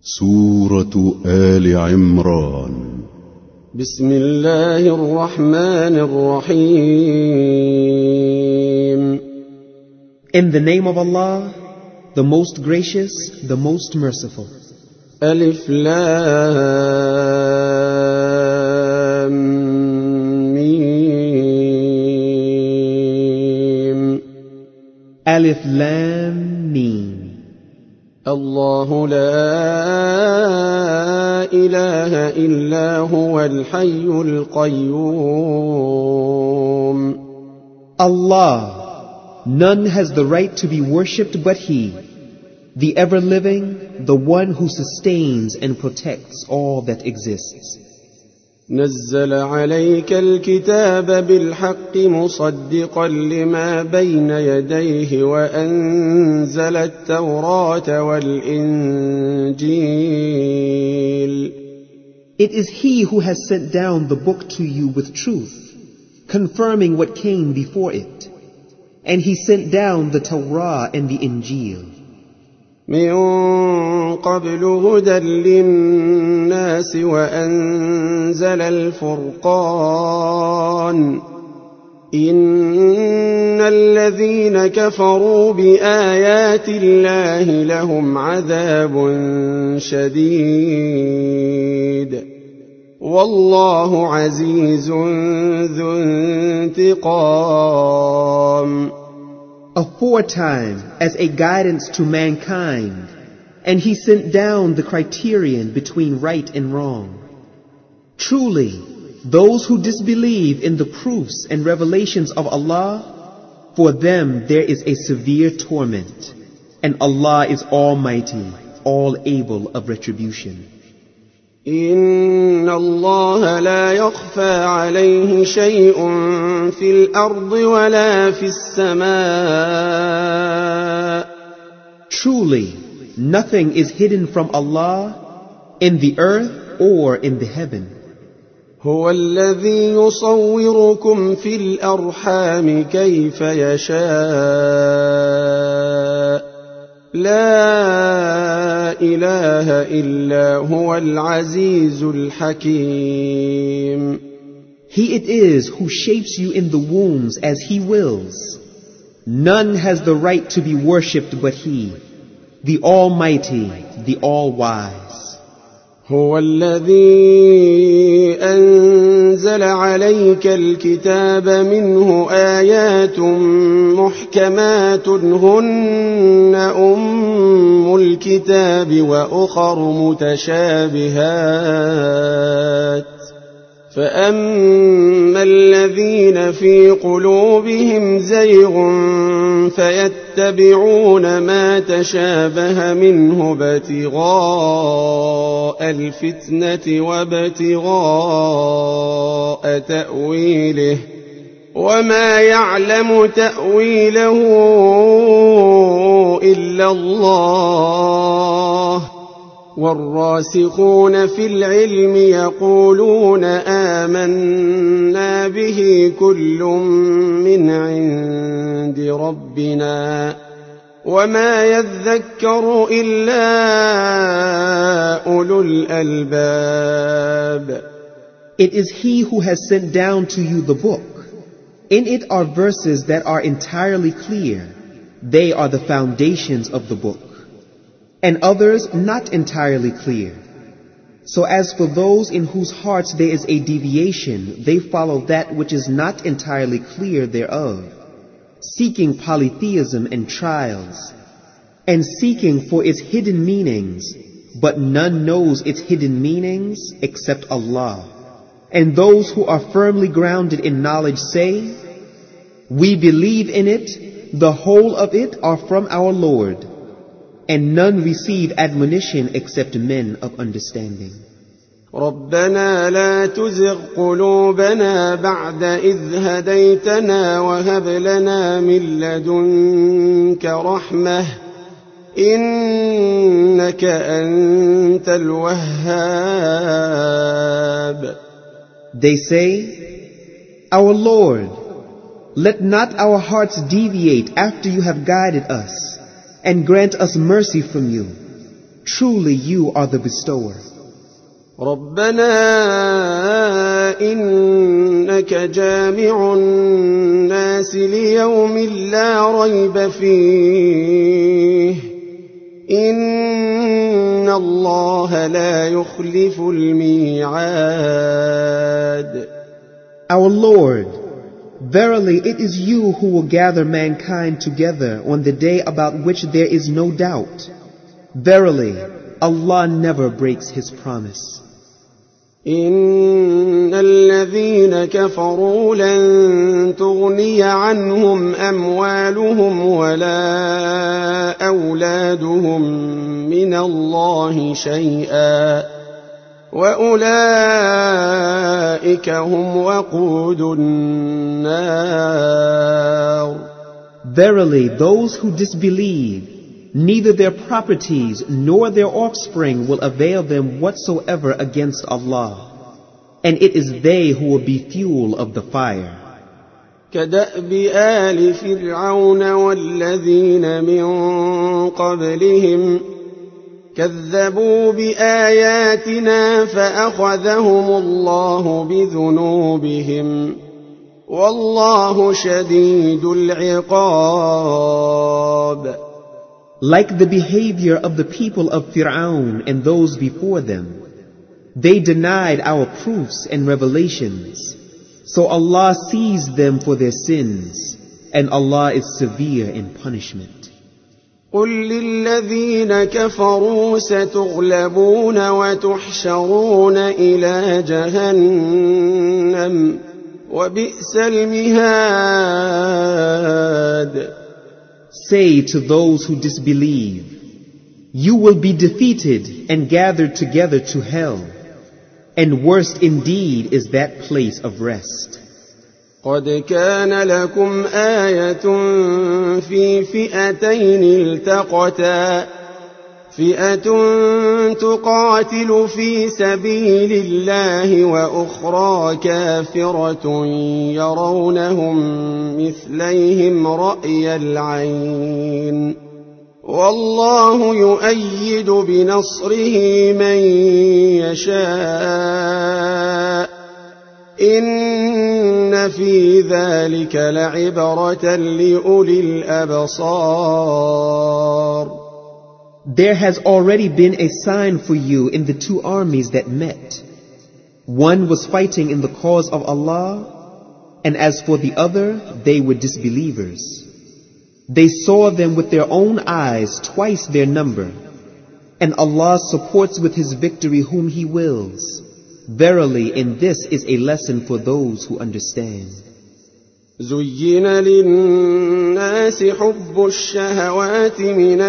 سورة آل عمران. بسم الله الرحمن الرحيم. In the name of Allah, the most gracious, the most merciful. ألف لام ميم. Alif Lam Mim. الله لا إله إلا هو الحي القيوم. Allah, none has the right to be worshipped but He, the ever-living, the one who sustains and protects all that exists. نزل عليك الكتاب بالحق مصدقا لما بين يديه وأنزل التوراة والإنجيل. It is He who has sent down the book to you with truth, confirming what came before it. And He sent down the Torah and the Injil. من قبل هدى للناس وأنزل الفرقان. إن الذين كفروا بآيات الله لهم عذاب شديد والله عزيز ذو انتقام. Aforetime as a guidance to mankind, and He sent down the criterion between right and wrong. Truly, those who disbelieve in the proofs and revelations of Allah, for them there is a severe torment, and Allah is Almighty, all able of retribution. إن الله لا يخفى عليه شيء في الأرض ولا في السماء. Truly, nothing is hidden from Allah in the earth or in the heaven. هو الذي يصوركم في الأرحام كيف يشاء. لا إله إلا هو العزيز الحكيم. He it is who shapes you in the wombs as He wills. None has the right to be worshipped but He, the Almighty, the All-Wise. هو الذي أنزل عليك الكتاب منه آيات محكمات هن أم الكتاب وأخر متشابهات. فأما الذين في قلوبهم زيغ فيتبعون ما تشابه منه ابتغاء الفتنة وابتغاء تأويله وما يعلم تأويله إلا الله. والراسخون في العلم يقولون آمنا به كل من عند ربنا وما يذكر إلا أولو الألباب. It is He who has sent down to you the book. In it are verses that are entirely clear. They are the foundations of the book. And others not entirely clear. So as for those in whose hearts there is a deviation, they follow that which is not entirely clear thereof, seeking polytheism and trials, and seeking for its hidden meanings, but none knows its hidden meanings except Allah. And those who are firmly grounded in knowledge say, we believe in it, the whole of it are from our Lord. And none receive admonition except men of understanding. ربنا لا تزغ قلوبنا بعد إذ هديتنا وهب لنا من لدنك رحمة إنك أنت الوهاب. They say, Our Lord, let not our hearts deviate after you have guided us, and grant us mercy from you. Truly you are the bestower. ربنا إنك جامع الناس ليوم لا ريب فيه إن الله لا يخلف الميعاد. Our Lord, verily it is you who will gather mankind together on the day about which there is no doubt. Verily, Allah never breaks His promise. إن الذين كفروا لن تغني عنهم أموالهم ولا أولادهم من الله شيئا وأولئك هم وقود النار. Verily, those who disbelieve, neither their properties nor their offspring will avail them whatsoever against Allah, and it is they who will be fuel of the fire. كدأب آل فرعون والذين من قبلهم كذبوا بآياتنا فأخذهم الله بذنوبهم والله شديد العقاب. Like the behavior of the people of Fir'aun and those before them, they denied our proofs and revelations. So Allah seized them for their sins, and Allah is severe in punishment. قل للذين كفروا ستغلبون وتحشرون إلى جهنم وبئس المهاد. Say to those who disbelieve, you will be defeated and gathered together to hell, and worst indeed is that place of rest. قد كان لكم آية في فئتين التقتا فئة تقاتل في سبيل الله وأخرى كافرة يرونهم مثليهم رأي العين والله يؤيد بنصره من يشاء إن في ذلك لعبرة لأولي الأبصار. There has already been a sign for you in the two armies that met. One was fighting in the cause of Allah, and as for the other, they were disbelievers. They saw them with their own eyes twice their number, and Allah supports with His victory whom He wills. Verily, in this is a lesson for those who understand. زين للناس حب الشهوات من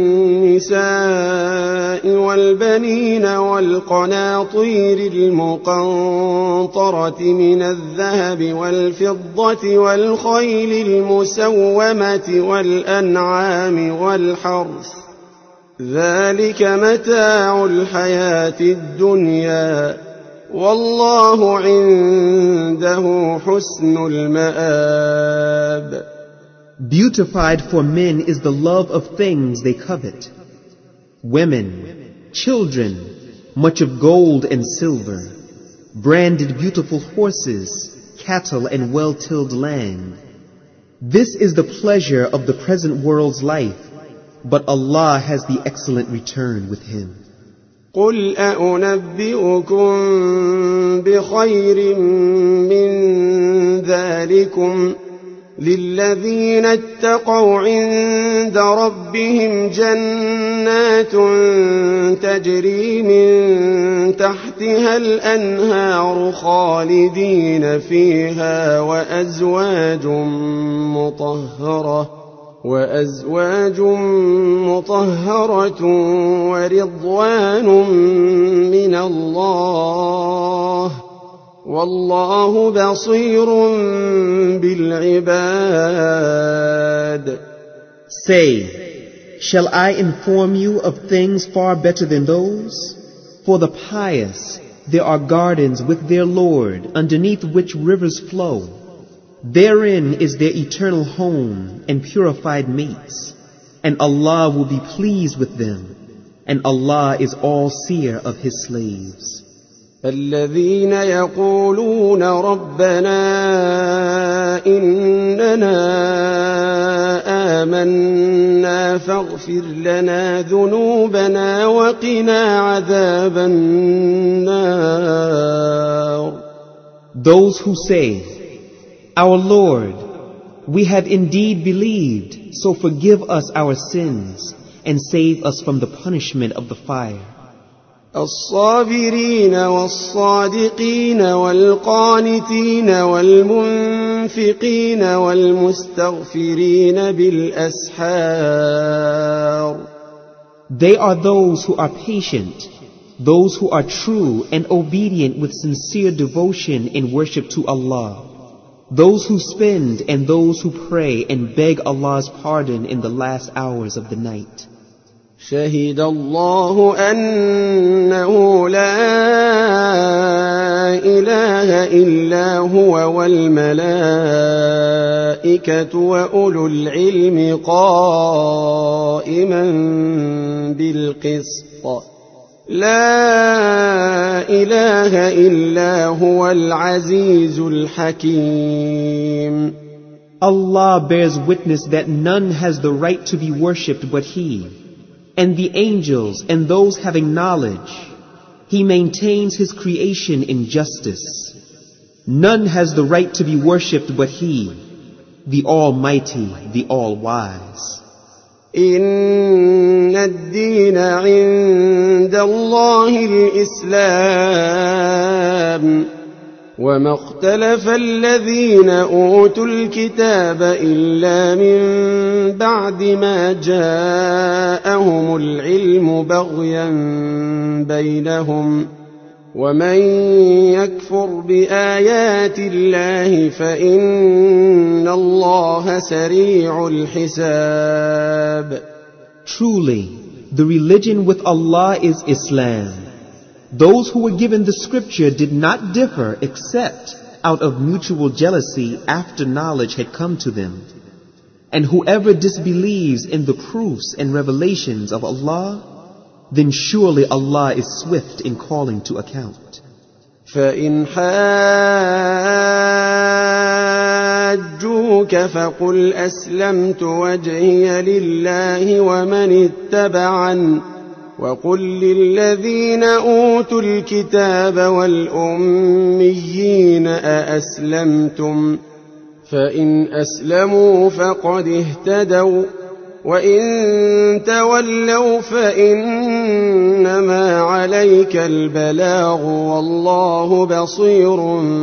النساء والبنين والقناطير المقنطرة من الذهب والفضة والخيل المسومة والأنعام والحرث ذلك متاع الحياة الدنيا والله عنده حسن المآب. Beautified for men is the love of things they covet. Women, children, much of gold and silver, branded beautiful horses, cattle and well-tilled land. This is the pleasure of the present world's life, but Allah has the excellent return with Him. قل أنبئكم بخير من ذلكم للذين اتقوا عند ربهم جنات تجري من تحتها الأنهار خالدين فيها وأزواج مطهرة ورضوان من الله والله بصير بالعباد. Say, shall I inform you of things far better than those? For the pious, there are gardens with their Lord, underneath which rivers flow. Therein is their eternal home and purified mates, and Allah will be pleased with them. and Allah is all seer of His slaves. الذين يقولون ربنا إننا آمنا فاغفر لنا ذنوبنا وقنا عذاب النار. Those who say, Our Lord, we have indeed believed, so forgive us our sins and save us from the punishment of the fire. الصابرين والصادقين والقانتين والمنفقين والمستغفرين بالأسحار. They are those who are patient, those who are true and obedient with sincere devotion in worship to Allah, those who spend and those who pray and beg Allah's pardon in the last hours of the night. شهد الله أنه لا إله إلا هو والملائكة وأولو العلم قائما بالقسط لا إله إلا هو العزيز الحكيم. Allah bears witness that none has the right to be worshipped but He, and the angels and those having knowledge. He maintains His creation in justice. None has the right to be worshipped but He, the Almighty, the All-Wise. إن الدين عند الله الإسلام وما اختلف الذين أوتوا الكتاب إلا من بعد ما جاءهم العلم بغيا بينهم ومن يكفر بآيات الله فإن الله سريع الحساب. Truly, the religion with Allah is Islam. Those who were given the scripture did not differ except out of mutual jealousy after knowledge had come to them. And whoever disbelieves in the proofs and revelations of Allah, then surely Allah is swift in calling to account. فإن حاجوك فقل أسلمت وجهي لله ومن اتبعني وقل للذين أوتوا الكتاب والأميين أأسلمتم فإن أسلموا فقد اهتدوا وإن تولوا فإنما عليك البلاغ والله بصير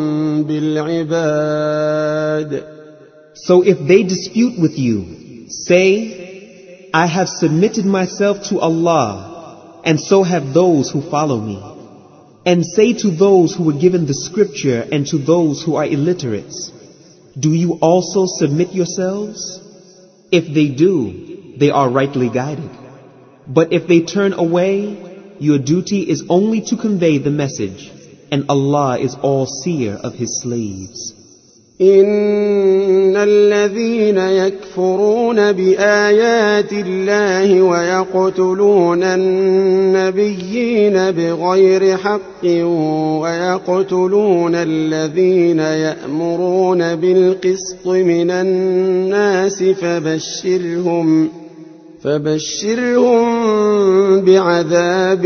بالعباد. So if they dispute with you, say, I have submitted myself to Allah, and so have those who follow me. And say to those who were given the scripture and to those who are illiterates, do you also submit yourselves? If they do, they are rightly guided. But if they turn away, your duty is only to convey the message, and Allah is all seer of His slaves. إن الذين يكفرون بآيات الله ويقتلون النبيين بغير حق ويقتلون الذين يأمرون بالقسط من الناس فبشرهم بعذاب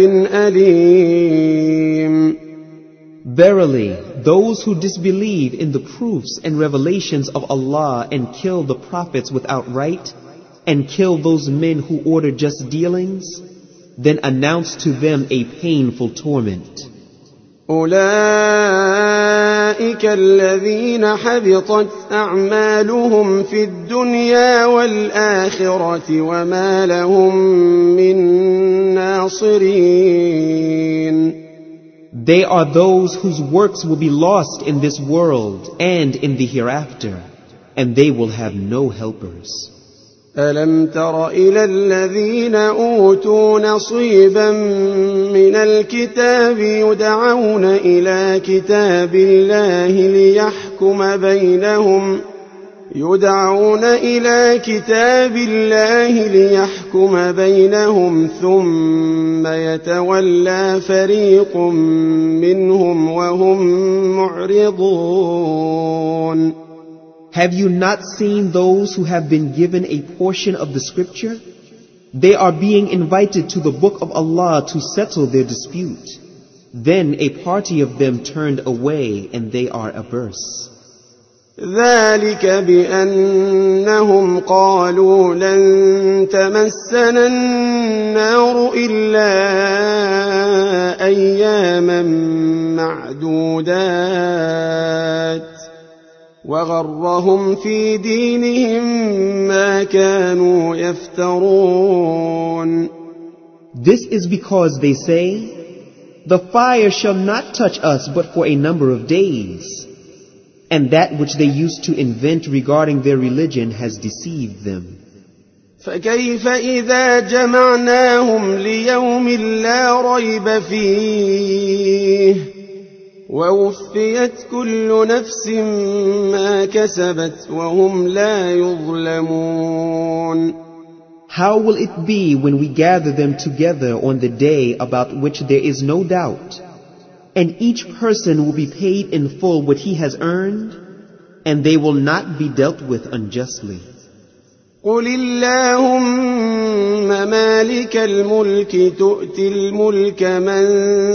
أليم. Verily, those who disbelieve in the proofs and revelations of Allah and kill the prophets without right, and kill those men who order just dealings, then announce to them a painful torment. أولئك الذين حبطت أعمالهم في الدنيا والآخرة وما لهم من ناصرين. They are those whose works will be lost in this world and in the hereafter, and they will have no helpers. ألم تر إلى الذين أوتوا نصيبا من الكتاب يدعون إلى كتاب الله يدعون إلى كتاب الله ليحكم بينهم ثم يتولى فريق منهم وهم معرضون. Have you not seen those who have been given a portion of the scripture? They are being invited to the book of Allah to settle their dispute. Then a party of them turned away and they are averse. ذلك بأنهم قالوا لن تمسنا النار إلا أياما معدودات وغرهم في دينهم ما كانوا يفترون. This is because they say, the fire shall not touch us but for a number of days. And that which they used to invent regarding their religion has deceived them. فكيف إذا جمعناهم ليوم لا ريب فيه ووفيت كل نفس ما كسبت وهم لا يظلمون. How will it be when we gather them together on the day about which there is no doubt, and each person will be paid in full what he has earned, and they will not be dealt with unjustly. قل اللهم مالك الملك تؤتي الملك من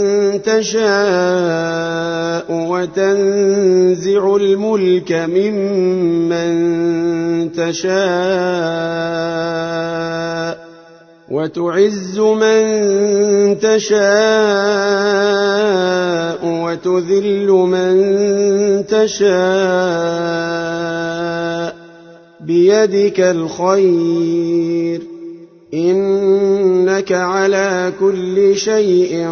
تشاء وتنزع الملك ممن تشاء وتعز من تشاء وتذل من تشاء بيدك الخير إنك على كل شيء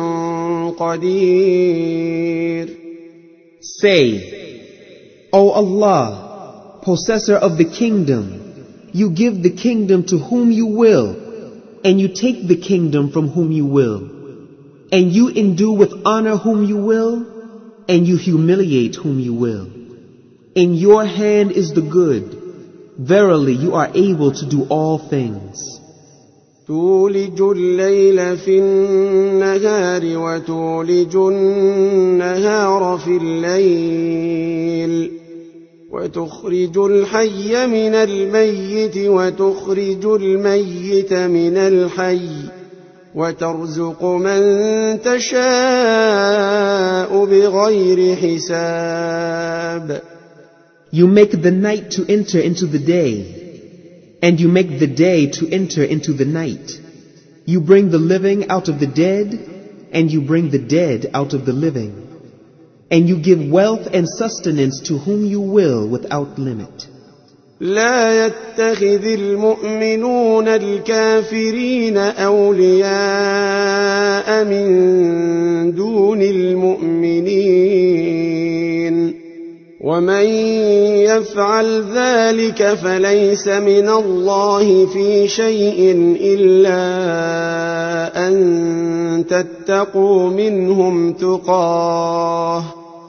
قدير. Say, O Allah, possessor of the kingdom, you give the kingdom to whom you will, and you take the kingdom from whom you will, and you endue with honor whom you will, and you humiliate whom you will. In your hand is the good. Verily, you are able to do all things. تولج الليل في النهار وتولج النهار في الليل وتخرج الحي من الميت وتخرج الميت من الحي وترزق من تشاء بغير حساب. You make the night to enter into the day, and you make the day to enter into the night. You bring the living out of the dead, and you bring the dead out of the living. And you give wealth and sustenance to whom you will without limit. لا يتخذ المؤمنون الكافرين أولياء من دون المؤمنين ومن يفعل ذلك فليس من الله في شيء إلا أن تتقوا منهم تقاه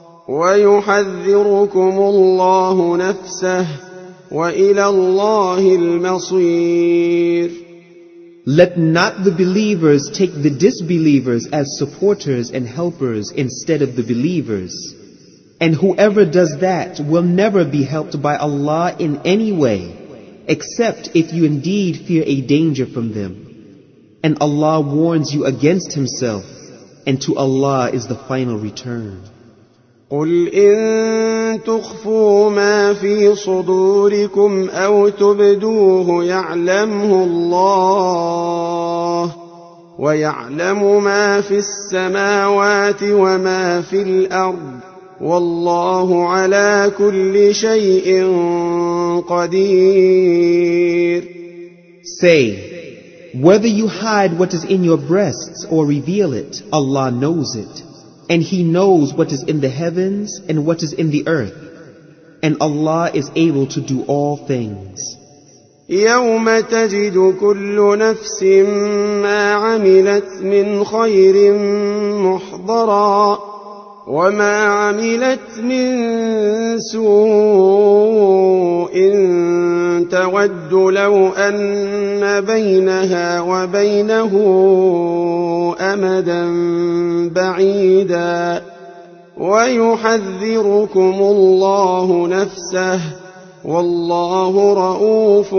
ويحذركم الله نفسه وإلى الله المصير. Let not the believers take the disbelievers as supporters and helpers instead of the believers. And whoever does that will never be helped by Allah in any way, except if you indeed fear a danger from them. And Allah warns you against Himself, and to Allah is the final return. قل إن تخفوا ما في صدوركم أو تبدوه يعلمه الله ويعلم ما في السماوات وما في الأرض والله على كل شيء قدير. Say, whether you hide what is in your breasts or reveal it, Allah knows it. And He knows what is in the heavens and what is in the earth. And Allah is able to do all things. يوم تجد كل نفس ما عملت من خير محضرا وما عملت من سوء تود لو أن بينها وبينه أمدا بعيدا ويحذركم الله نفسه والله رؤوف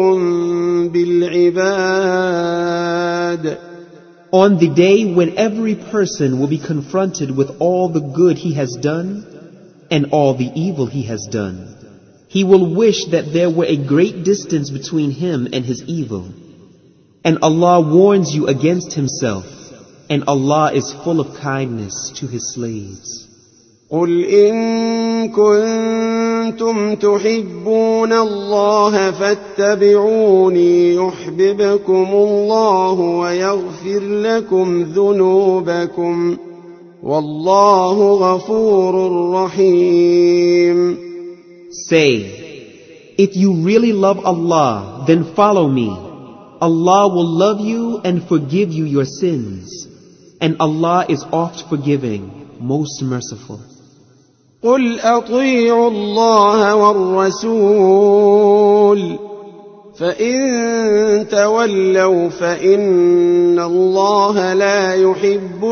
بالعباد. On the day when every person will be confronted with all the good he has done and all the evil he has done, he will wish that there were a great distance between him and his evil. And Allah warns you against himself, and Allah is full of kindness to his slaves. قل إن كنتم تحبون الله فاتبعوني يحببكم الله ويغفر لكم ذنوبكم والله غفور رحيم. Say, if you really love Allah, then follow me. Allah will love you and forgive you your sins. And Allah is oft forgiving, most merciful. قل أطيعوا الله والرسول فإن تولوا فإن الله لا يحب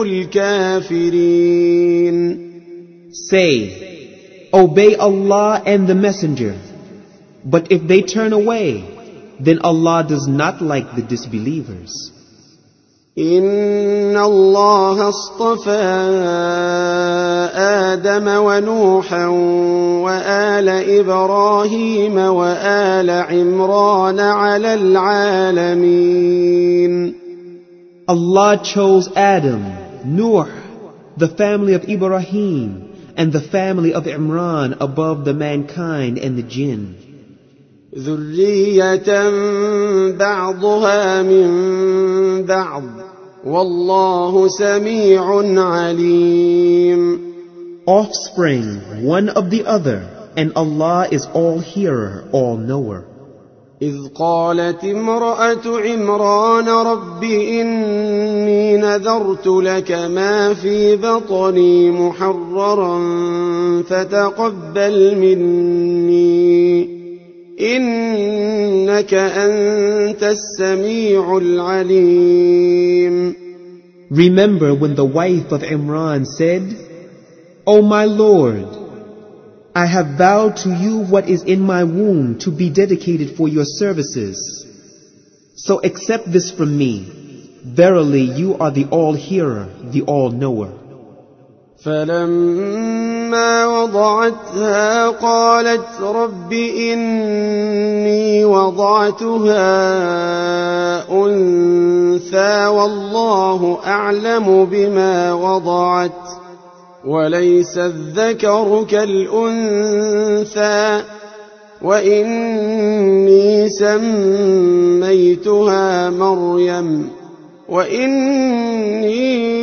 الكافرين. Say, obey Allah and the Messenger. But if they turn away, then Allah does not like the disbelievers. إن الله اصطفى آدم ونوحا وآل إبراهيم وآل عمران على العالمين. Allah chose Adam, Nuh, the family of Ibrahim, and the family of Imran above the mankind and the jinn. ذرية بعضها من بعض والله سميع عليم. Offspring, one of the other, and Allah is all hearer, all knower. إذ قالت امرأة عمران رب إني نذرت لك ما في بطني محررا فتقبل مني إنك أنت السميع العليم. Remember when the wife of Imran said, O my Lord, I have vowed to you what is in my womb to be dedicated for your services. So accept this from me. Verily you are the all-hearer, the all-knower. فلما وضعتها قالت رب إني وضعتها أنثى والله أعلم بما وضعت وليس الذكر كالأنثى وإني سميتها مريم وإني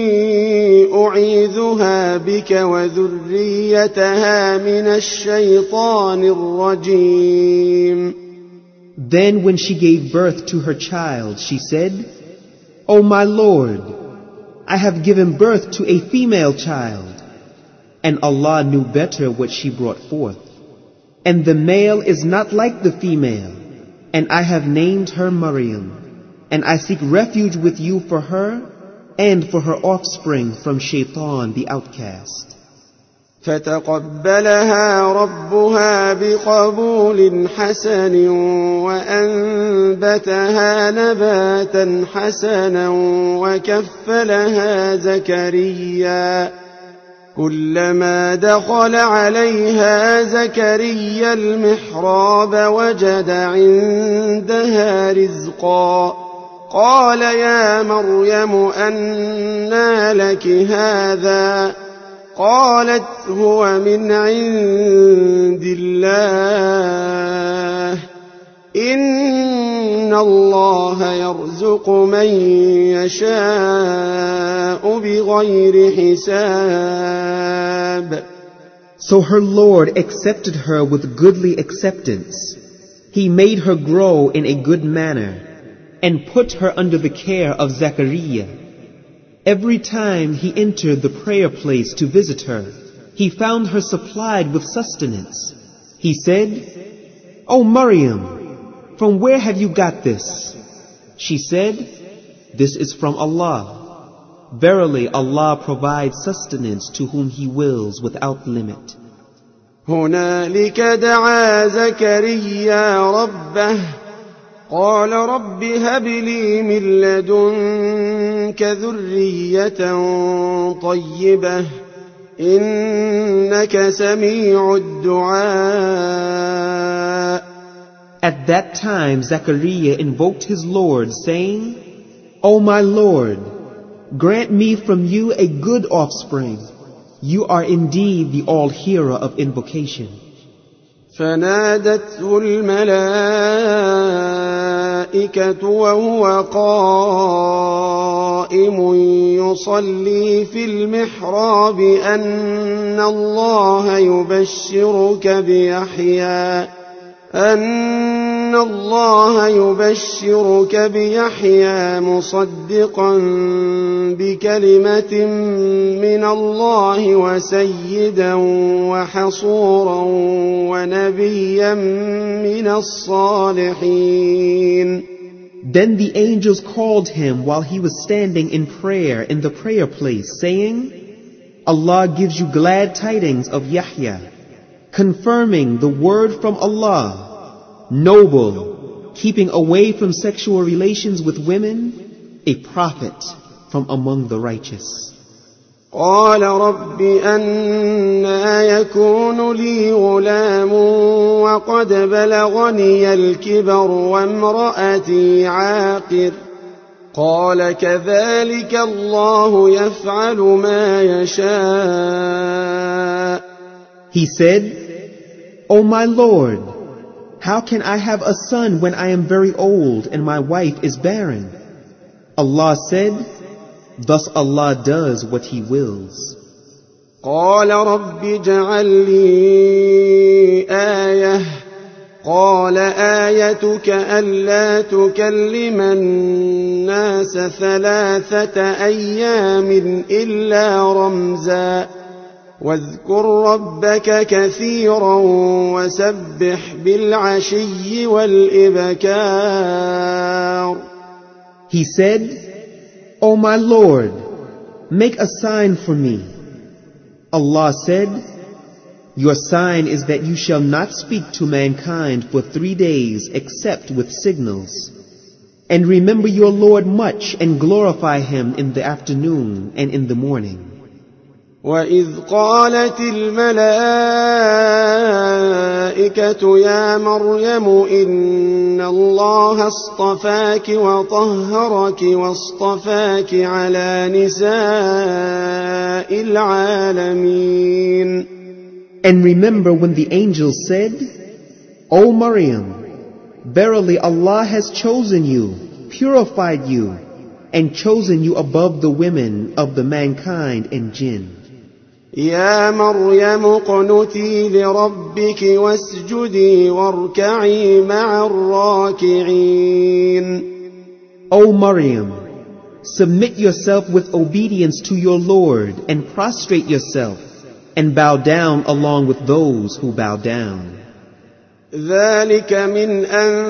أعيذها بك وذريتها من الشيطان الرجيم. Then when she gave birth to her child, she said, O my Lord, I have given birth to a female child. And Allah knew better what she brought forth. And the male is not like the female. And I have named her Maryam. And I seek refuge with you for her and for her offspring from Shaitan the outcast. فتقبلها ربها بقبول حسن وأنبتها نباتا حسنا وكفلها زكريا كلما دخل عليها زكريا المحراب وجد عندها رزقا قال يا مريم أنى لك هذا قالت هو من عند الله إن الله يرزق من يشاء بغير حساب. So her Lord accepted her with goodly acceptance. He made her grow in a good manner and put her under the care of Zechariah. Every time he entered the prayer place to visit her, he found her supplied with sustenance. He said, "O Maryam, from where have you got this?" She said, "This is from Allah. Verily Allah provides sustenance to whom He wills without limit." هنالك دعا زكريا ربه قال رب هب لي من لدنك ذرية طيبة إنك سميع الدعاء. At that time Zechariah invoked his Lord, saying, "O my Lord, grant me from you a good offspring. You are indeed the all-hearer of invocation." فنادته الملائكة وهو قائم يصلي في المحراب أن الله يبشرك بيحيى مصدقا بكلمة من الله وسيدا وحصورا ونبيا من الصالحين. Then the angels called him while he was standing in prayer in the prayer place, saying, "Allah gives you glad tidings of Yahya, confirming the word from Allah, noble, keeping away from sexual relations with women, a prophet from among the righteous." قال رب أنى يكون لي غلام وقد بلغني الكبر وامرأتي عاقر قال كذلك الله يفعل ما يشاء. He said, "O my Lord, how can I have a son when I am very old and my wife is barren?" Allah said, "Thus Allah does what He wills." قال رب اجعل لي آية قال آيتك ألا تكلم الناس 3 أيام إلا رمزا واذكر ربك كثيرا وسبح بالعشي والإبكار. He said, "O my Lord, make a sign for me." Allah said, "Your sign is that you shall not speak to mankind for 3 days except with signals. And remember your Lord much and glorify Him in the afternoon and in the morning." وَإِذْ قَالَتِ الْمَلَائِكَةُ يَا مَرْيَمُ إِنَّ اللَّهَ اصْطَفَاكِ وَطَهَّرَكِ وَاصْطَفَاكِ عَلَى نِسَاءِ الْعَالَمِينَ. And remember when the angels said, "O Maryam, verily Allah has chosen you, purified you, and chosen you above the women of the mankind and jinn." يا مريم اقنتي لربك واسجدي واركعي مع الراكعين. O Maryam, submit yourself with obedience to your Lord and prostrate yourself and bow down along with those who bow down. ذلك من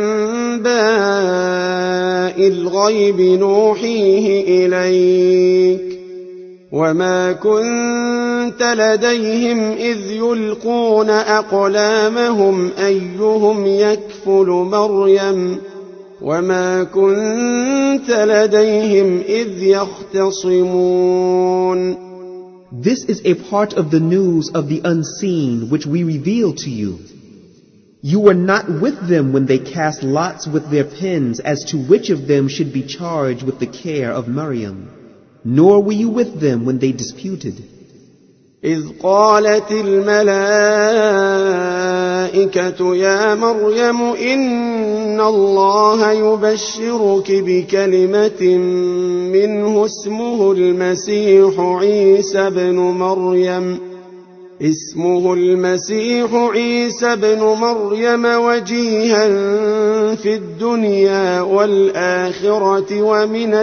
أنباء الغيب نوحيه إليك وما كنت لديهم إذ يلقون أقلامهم أيهم يكفل مريم وما كنت لديهم إذ يختصمون. This is a part of the news of the unseen which we reveal to you. You were not with them when they cast lots with their pens as to which of them should be charged with the care of Maryam, nor were you with them when they disputed. إذ قالت الملائكة يا مريم إن الله يبشرك بكلمة منه اسمه المسيح عيسى ابن مريم اسمه المسيح عيسى بن مريم وجيها في الدنيا والآخرة ومن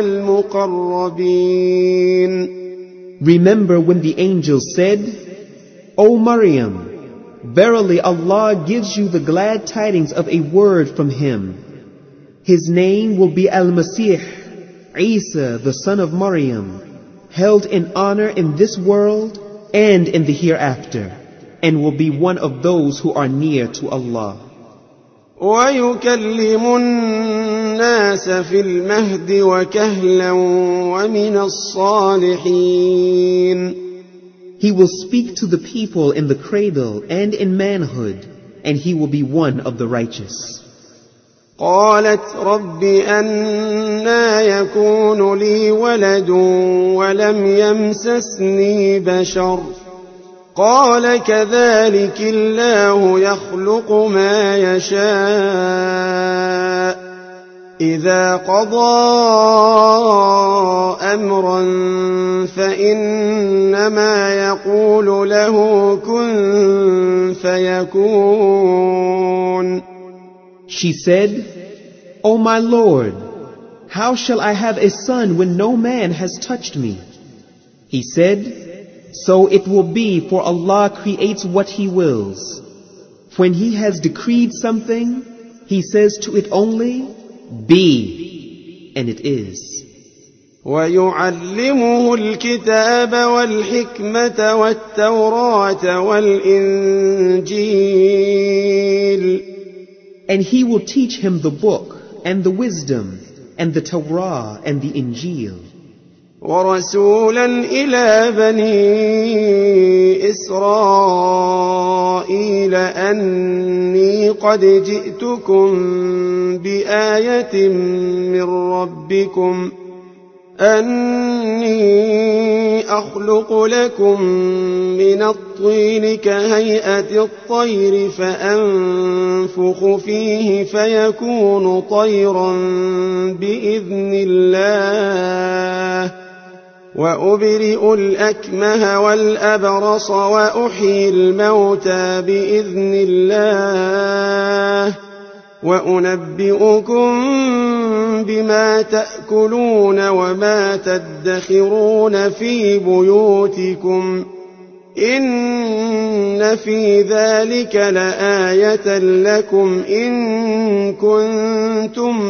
المقربين. Remember when the angel said, O Maryam, verily Allah gives you the glad tidings of a word from Him. His name will be Al-Masih, Isa, the son of Maryam, held in honor in this world and in the hereafter, and will be one of those who are near to Allah. وَيُكَلِّمُ النَّاسَ فِي الْمَهْدِ وَكَهْلًا وَمِنَ الصَّالِحِينَ. He will speak to the people in the cradle and in manhood, and he will be one of the righteous. قالت رب أنى يكون لي ولد ولم يمسسني بشر قال كذلك الله يخلق ما يشاء إذا قضى أمرا فإنما يقول له كن فيكون. She said, O my Lord, how shall I have a son when no man has touched me? He said, so it will be, for Allah creates what He wills. When He has decreed something, He says to it only, be, and it is. وَيُعَلِّمُهُ الْكِتَابَ وَالْحِكْمَةَ وَالتَّوْرَاةَ وَالْإِنْجِيلَ. And He will teach him the book and the wisdom and the Torah and the Injil. وَرَسُولًا إِلَى بَنِي إِسْرَائِيلَ أَنِّي قَدْ جِئْتُكُمْ بِآيَةٍ من ربكم أني أخلق لكم من الطين كهيئة الطير فأنفخ فيه فيكون طيرا بإذن الله وأبرئ الأكمه والأبرص وأحيي الموتى بإذن الله وأنبئكم بما تأكلون وما تدخرون في بيوتكم إن في ذلك لآية لكم إن كنتم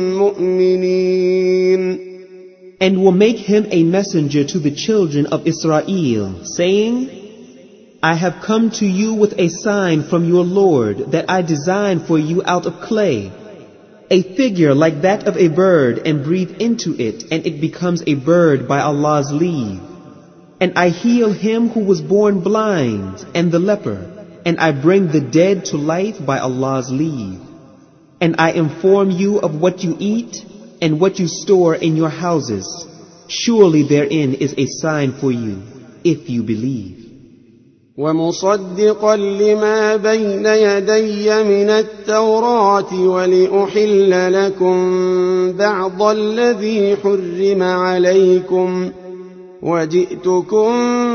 مؤمنين. And will make him a messenger to the children of Israel, saying, I have come to you with a sign from your Lord that I designed for you out of clay, a figure like that of a bird, and breathe into it, and it becomes a bird by Allah's leave. And I heal him who was born blind, and the leper, and I bring the dead to life by Allah's leave. And I inform you of what you eat, and what you store in your houses. Surely therein is a sign for you, if you believe. ومصدقا لما بين يدي من التوراة ولأحل لكم بعض الذي حرم عليكم وجئتكم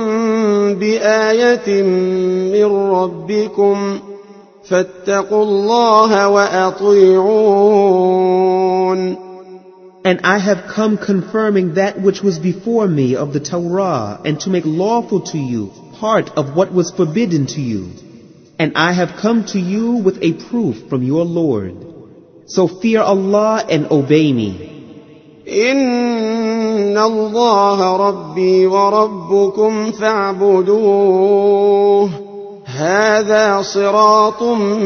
بآية من ربكم فاتقوا الله وأطيعون. And I have come confirming that which was before me of the Torah, and to make lawful to you part of what was forbidden to you. And I have come to you with a proof from your Lord. So fear Allah and obey me. إن الله ربي وربكم فاعبدوه هذا صراط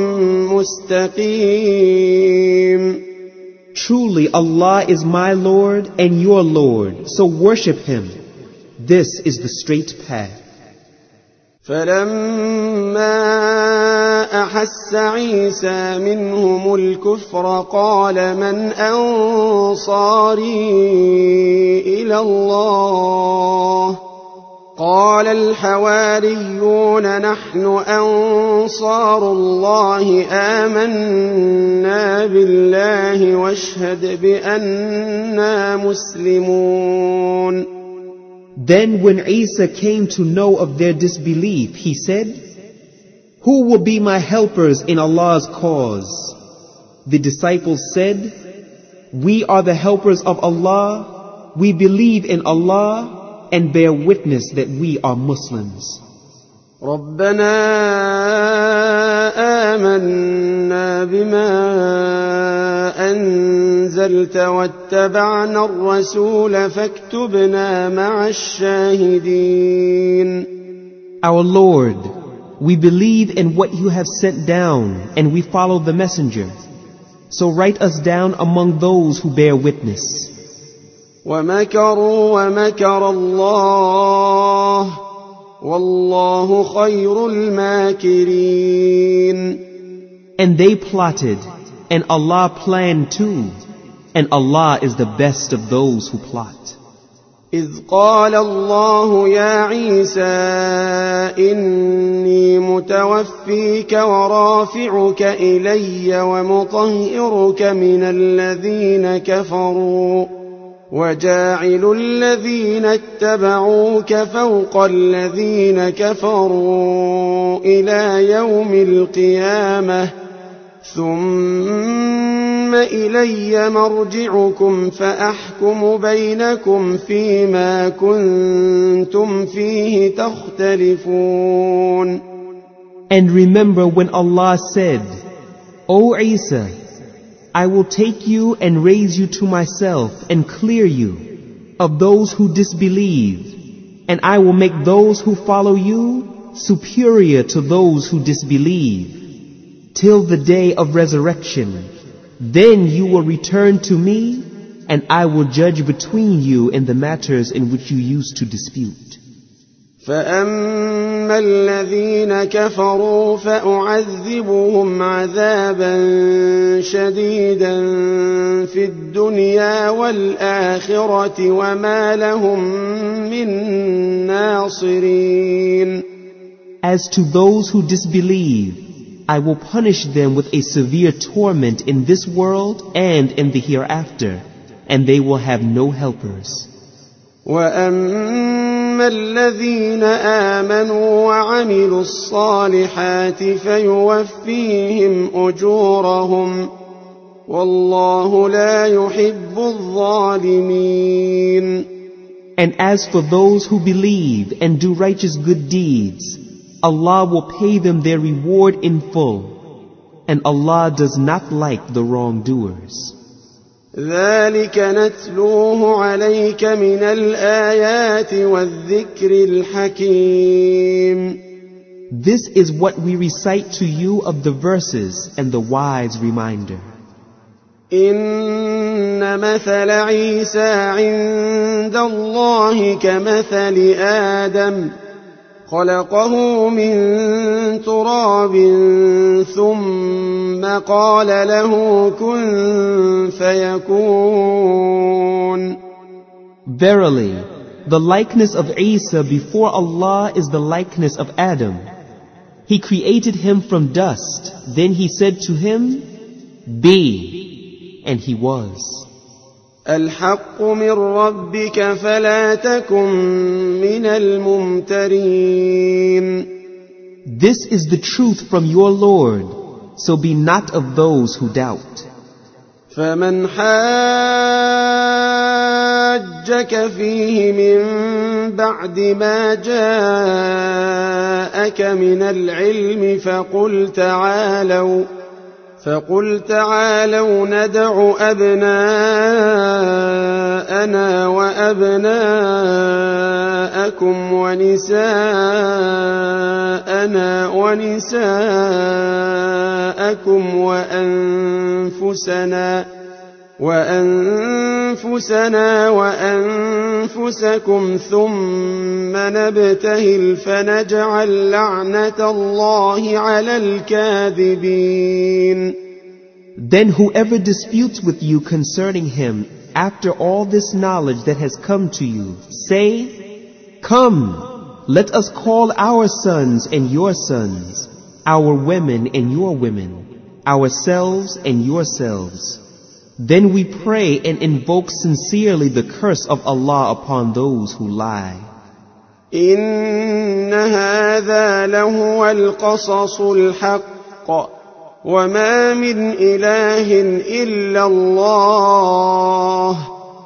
مستقيم. Truly Allah is my Lord and your Lord, so worship Him. This is the straight path. فلما أحس عيسى منهم الكفر قال من أنصاري إلى الله قال الحواريون نحن أنصار الله آمنا بالله واشهد بأننا مسلمون. Then when Isa came to know of their disbelief, he said, "Who will be my helpers in Allah's cause?" The disciples said, "We are the helpers of Allah. We believe in Allah and bear witness that we are Muslims." ربنا آمنا بما أنزلت واتبعنا الرسول فاكتبنا مع الشاهدين. Our Lord, we believe in what you have sent down and we follow the messenger. So write us down among those who bear witness. ومكروا ومكر الله والله خير الماكرين. And they plotted, and Allah planned too, and Allah is the best of those who plot. إذ قال الله يا عيسى إني متوفيك ورافعك إلي ومطهرك من الذين كفروا وجاعل الذين اتبعوك فوق الذين كفروا إلى يوم القيامة ثم إلي مرجعكم فأحكم بينكم فيما كنتم فيه تختلفون. And remember when Allah said, "O Isa, I will take you and raise you to myself and clear you of those who disbelieve, and I will make those who follow you superior to those who disbelieve, till the day of resurrection. Then you will return to me, and I will judge between you in the matters in which you used to dispute." فأما الذين كفروا فأعذبهم عذابا شديدا في الدنيا والآخرة وما لهم من ناصرين. As to those who disbelieve, I will punish them with a severe torment in this world and in the hereafter, and they will have no helpers. وَأَمَّا الَّذِينَ آمَنُوا وَعَمِلُوا الصَّالِحَاتِ فَيُوَفِّيهِمْ أُجُورَهُمْ وَاللَّهُ لَا يُحِبُّ الظَّالِمِينَ. And as for those who believe and do righteous good deeds, Allah will pay them their reward in full, and Allah does not like the wrongdoers. ذلك نتلوه عليك من الآيات والذكر الحكيم. This is what we recite to you of the verses and the wise reminder. إن مثل عيسى عند الله كمثل آدم خلقه من تراب ثم قال له كن فيكون. Verily, the likeness of Isa before Allah is the likeness of Adam. He created him from dust, then he said to him, "Be," and he was. الحق من ربك فلا تكن من الممترين. This is the truth from your Lord, so be not of those who doubt. فمن حاجك فيه من بعد ما جاءك من العلم فقل تعالوا ندع أبناءنا وأبناءكم ونساءنا ونساءكم وأنفسنا وأنفسكم ثم نبتهل فنجعل لعنة الله على الكاذبين. Then whoever disputes with you concerning him after all this knowledge that has come to you, say, "Come, let us call our sons and your sons, our women and your women, ourselves and yourselves. Then we pray and invoke sincerely the curse of Allah upon those who lie. إن هذا لهو القصص الحق وما من إله إلا الله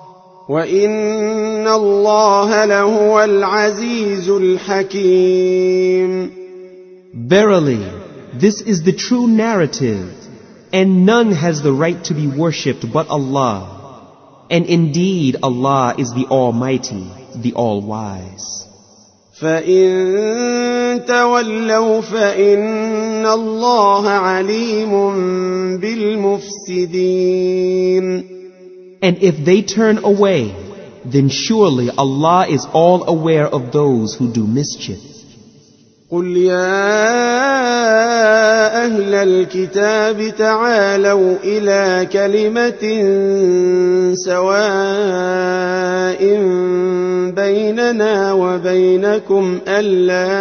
وإن الله لهو العزيز الحكيم. Verily, this is the true narrative, and none has the right to be worshipped but Allah. And indeed, Allah is the Almighty, the All-Wise. فإن تولوا فإن الله عليم بالمفسدين. And if they turn away, then surely Allah is all aware of those who do mischief. قل يا أهل الكتاب تعالوا إلى كلمة سواء بيننا وبينكم ألا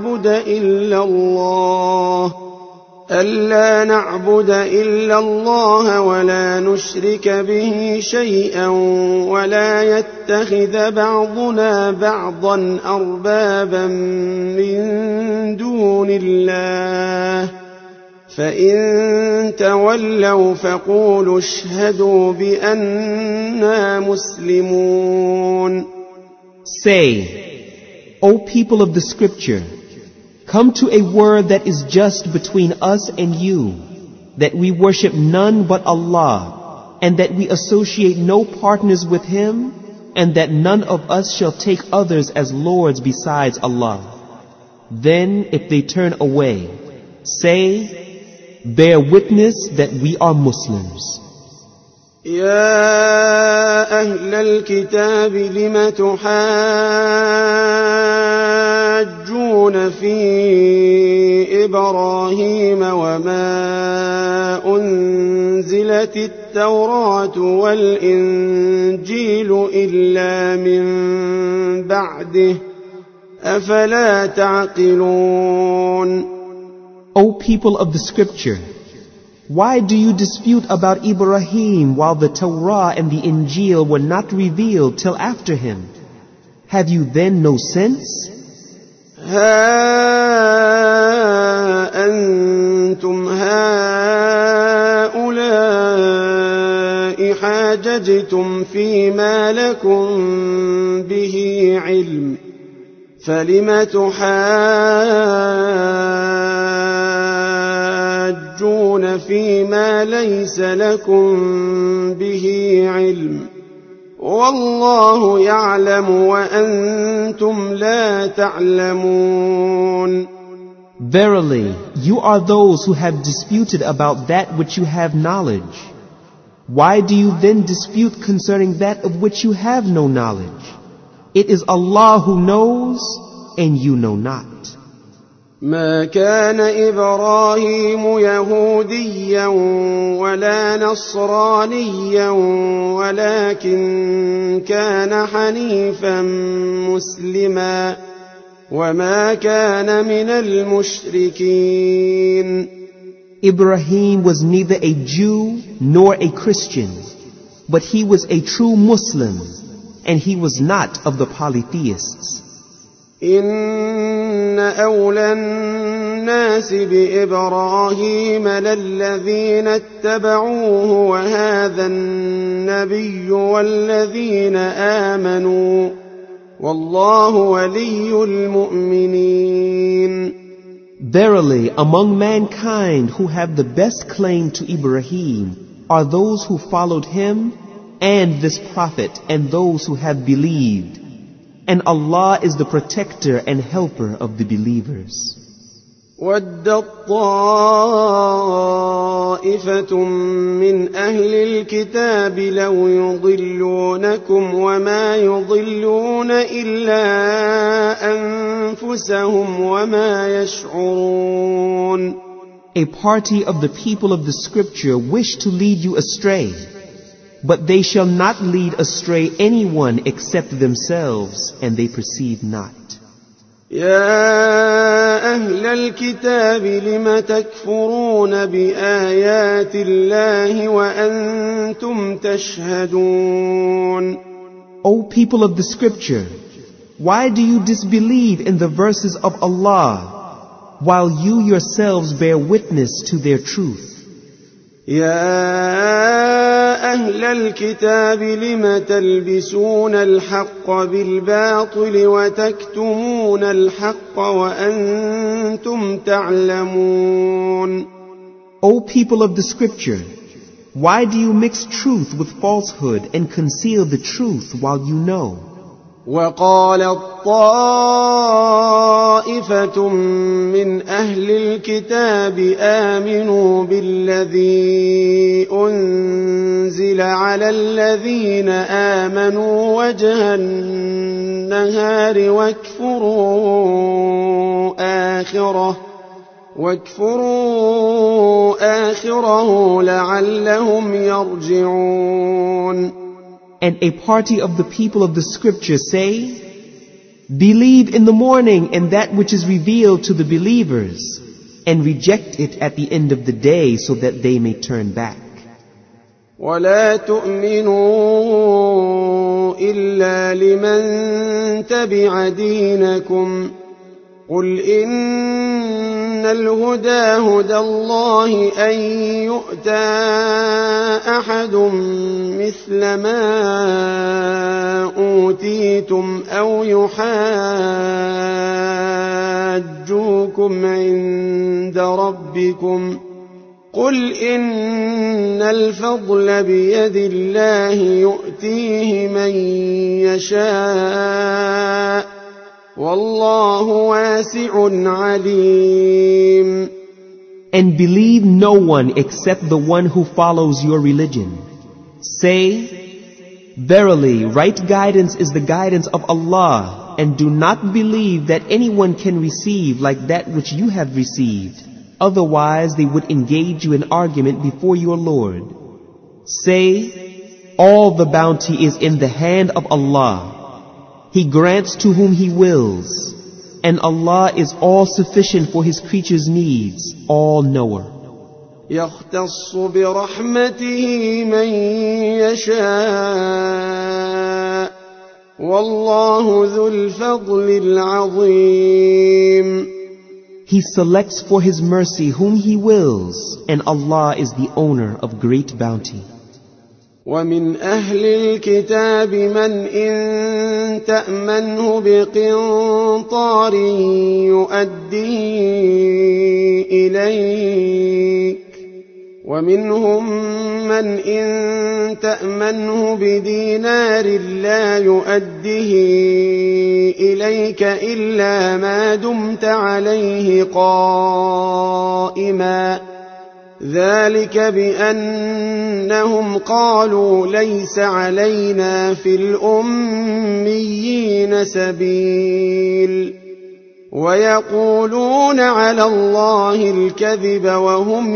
نعبد إلا الله ولا نشرك به شيئا ولا يتخذ بعضنا بعضا أربابا من دون الله فإن تولوا فقولوا اشهدوا بأننا مسلمون. Say, O people of the scripture, come to a word that is just between us and you, that we worship none but Allah, and that we associate no partners with Him, and that none of us shall take others as lords besides Allah. Then, if they turn away, say, bear witness that we are Muslims. يا أهل الكتاب لم تحاجون في إبراهيم وما أنزلت التوراة والإنجيل إلا من بعده أفلا تعقلون. O people of the scripture, why do you dispute about Ibrahim while the Torah and the Injil were not revealed till after him? Have you then no sense? ها أنتم هؤلاء حاججتم فيما لكم به علم فلم تحاجون فيما ليس لكم به علم والله يعلم وأنتم لا تعلمون. Verily, you are those who have disputed about that which you have knowledge. Why do you then dispute concerning that of which you have no knowledge? It is Allah who knows, and you know not. ما كان إبراهيم يهوديا ولا نصرانيا ولكن كان حنيفا مسلما وما كان من المشركين. Ibrahim was neither a Jew nor a Christian, but he was a true Muslim, and he was not of the polytheists. إن أولى الناس بإبراهيم للذين اتبعوه وهذا النبي والذين آمنوا والله ولي المؤمنين. Verily, among mankind who have the best claim to Ibrahim are those who followed him and this prophet and those who have believed. And Allah is the protector and helper of the believers. وَدَّت طَّائِفَةٌ مِّنْ أَهْلِ الْكِتَابِ لَوْ يُضِلُّونَكُمْ وَمَا يُضِلُّونَ إِلَّا أَنفُسَهُمْ وَمَا يَشْعُرُونَ. A party of the people of the scripture wish to lead you astray, but they shall not lead astray anyone except themselves, and they perceive not. يا أهل الكتاب لم تكفرون بآيات الله وأنتم تشهدون. O people of the scripture, why do you disbelieve in the verses of Allah while you yourselves bear witness to their truth? يا أهل الكتاب لم تلبسون الحق بالباطل وتكتمون الحق وأنتم تعلمون. O people of the scripture, why do you mix truth with falsehood and conceal the truth while you know? وقالت طائفة من أهل الكتاب آمنوا بالذي أنزل على الذين آمنوا وجه النهار واكفروا آخره لعلهم يرجعون. And a party of the people of the scripture say, believe in the morning and that which is revealed to the believers, and reject it at the end of the day so that they may turn back. ولا تؤمنوا إلا لمن تبع دينكم قل إن الهدى هدى الله أن يؤتى أحد مثل ما أوتيتم أو يحاجوكم عند ربكم قل إن الفضل بيد الله يؤتيه من يشاء والله واسع عليم. And believe no one except the one who follows your religion. Say, verily, right guidance is the guidance of Allah, and do not believe that anyone can receive like that which you have received. Otherwise they would engage you in argument before your Lord. Say, all the bounty is in the hand of Allah. He grants to whom He wills, and Allah is all sufficient for His creatures' needs, all knower. يختص برحمته من يشاء والله ذو الفضل العظيم. He selects for His mercy whom He wills, and Allah is the owner of great bounty. ومن أهل الكتاب من إن تأمنه بقنطار يؤديه إليك ومنهم من إن تأمنه بدينار لا يؤديه إليك إلا ما دمت عليه قائما ذلك بأنهم قالوا ليس علينا في الأميين سبيل ويقولون على الله الكذب وهم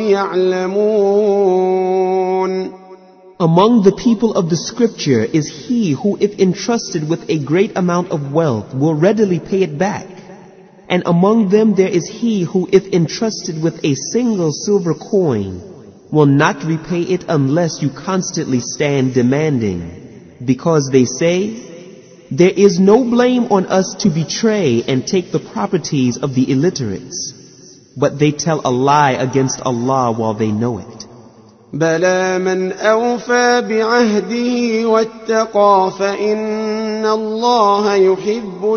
يعلمون. Among the people of the scripture is he who, if entrusted with a great amount of wealth, will readily pay it back. And among them there is he who, if entrusted with a single silver coin, will not repay it unless you constantly stand demanding. Because they say, there is no blame on us to betray and take the properties of the illiterates. But they tell a lie against Allah while they know it. بلى من أوفى بعهده واتقى فإن الله يحب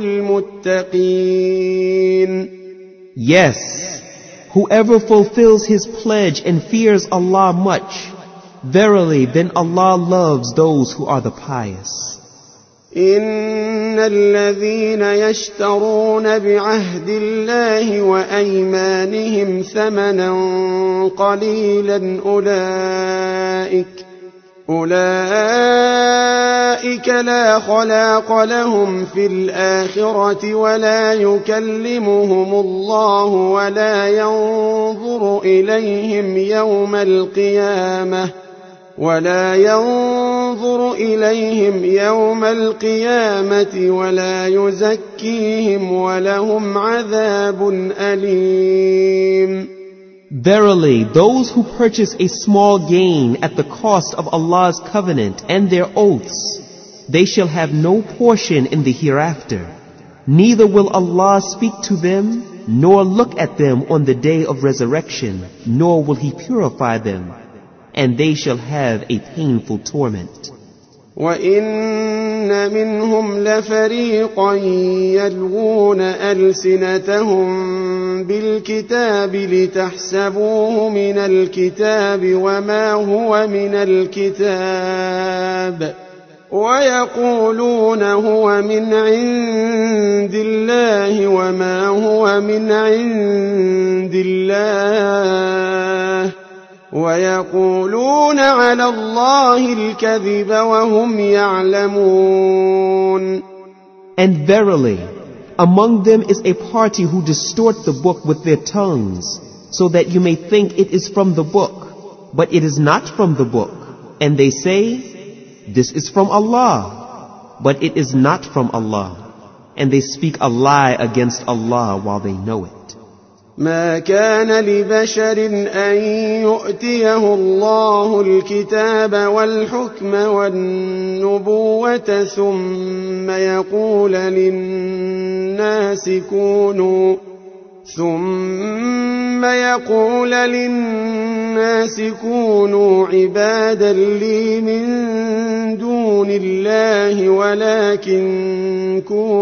المتقين. Yes, whoever fulfills his pledge and fears Allah much, verily then Allah loves those who are the pious. إن الذين يشترون بعهد الله وأيمانهم ثمنا قليلا أولئك لا خلاق لهم في الآخرة ولا يكلمهم الله ولا ينظر إليهم يوم القيامة ينظر إليهم يوم القيامة ولا يزكيهم ولهم عذاب أليم. Verily, those who purchase a small gain at the cost of Allah's covenant and their oaths, they shall have no portion in the hereafter. Neither will Allah speak to them, nor look at them on the day of resurrection, nor will He purify them, and they shall have a painful torment. وَإِنَّ مِنْهُمْ لَفَرِيقًا يَلْوُونَ أَلْسِنَتَهُم بِالْكِتَابِ لِتَحْسَبُوهُ مِنَ الْكِتَابِ وَمَا هُوَ مِنَ الْكِتَابِ وَيَقُولُونَ هُوَ مِنْ عِندِ اللَّهِ وَمَا هُوَ مِنْ عِندِ اللَّهِ وَيَقُولُونَ عَلَى اللَّهِ الْكَذِبَ وَهُمْ يَعْلَمُونَ. And verily, among them is a party who distort the book with their tongues, so that you may think it is from the book, but it is not from the book. And they say, this is from Allah, but it is not from Allah. And they speak a lie against Allah while they know it. ما كان لبشر أن يؤتيه الله الكتاب والحكم والنبوة ثم يقول للناس كونوا عبادا لي من دون الله ولكن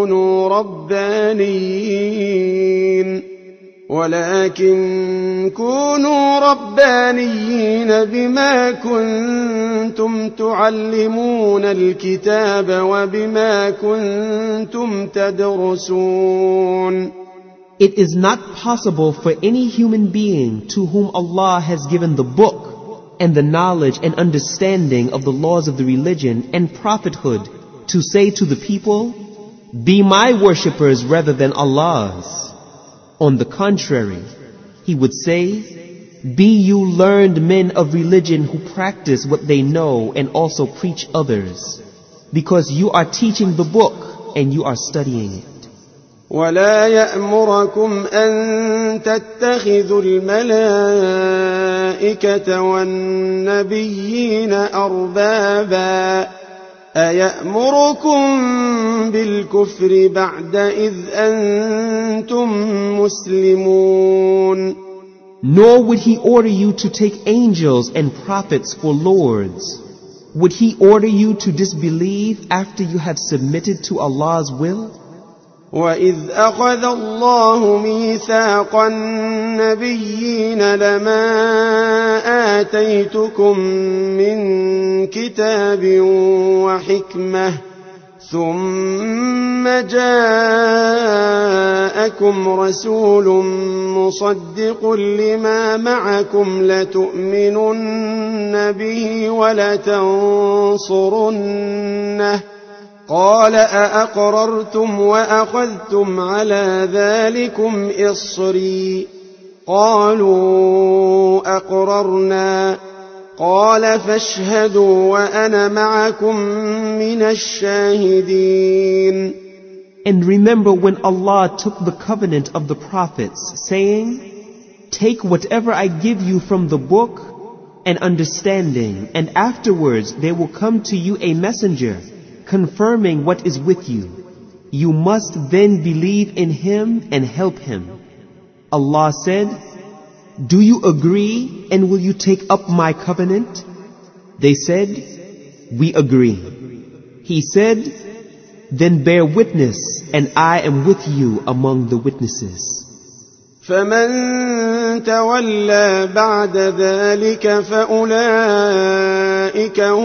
كونوا ربانيين بما كنتم تعلمون الكتاب وبما كنتم تدرسون. It is not possible for any human being to whom Allah has given the book and the knowledge and understanding of the laws of the religion and prophethood to say to the people, be my worshippers rather than Allah's. On the contrary, he would say, be you learned men of religion who practice what they know and also preach others, because you are teaching the book and you are studying it. ولا يأمركم أن تتخذوا الملائكة والنبيين أربابا أيأمركم بالكفر بعد إذ أنتم مسلمون. Nor would he order you to take angels and prophets for lords. Would he order you to disbelieve after you have submitted to Allah's will? وَإِذْ أَخَذَ اللَّهُ مِيثَاقَ النَّبِيِّينَ لَمَا آتَيْتُكُم مِّن كِتَابٍ وَحِكْمَةٍ ثُمَّ جَاءَكُمْ رَسُولٌ مُصَدِّقٌ لِّمَا مَعَكُمْ لَتُؤْمِنُنَّ بِهِ وَلَتَنصُرُنَّهُ قال أأقررتم وأخذتم على ذلكم إصري قالوا أقررنا قال فاشهدوا وأنا معكم من الشاهدين. And remember when Allah took the covenant of the prophets, saying, take whatever I give you from the book and understanding, and afterwards there will come to you a messenger confirming what is with you. You must then believe in him and help him. Allah said, do you agree and will you take up my covenant? They said, we agree. He said, then bear witness and I am with you among the witnesses. فمن تولى بعد ذلك فأولئك